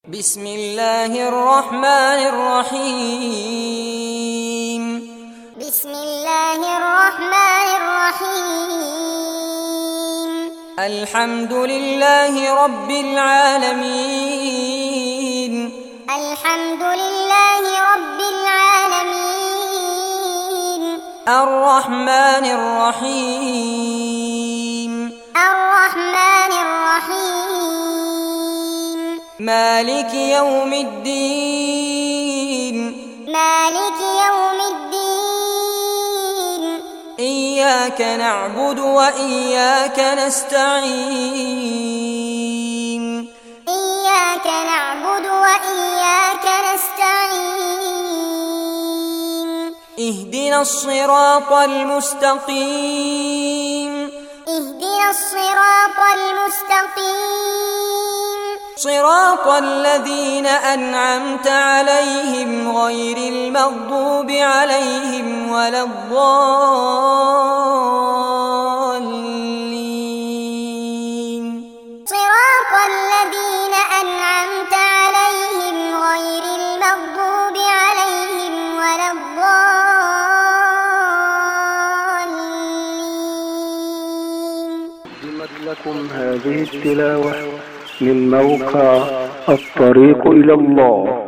بسم الله الرحمن الرحيم. بسم الله الرحمن الرحيم. الحمد لله رب العالمين. الحمد لله رب العالمين. الرحمن الرحيم. الرحمن الرحيم. مالك يوم الدين. مالك يوم الدين. إياك نعبد وإياك نستعين. إياك نعبد وإياك نستعين. اهدنا الصراط المستقيم. اهدنا الصراط المستقيم. صراط الذين أنعمت عليهم غير المغضوب عليهم ولا الضالين. صراط الذين أنعمت عليهم غير المغضوب عليهم ولا الضالين. قدمت لكم هذه التلاوة من موقع الطريق إلى الله.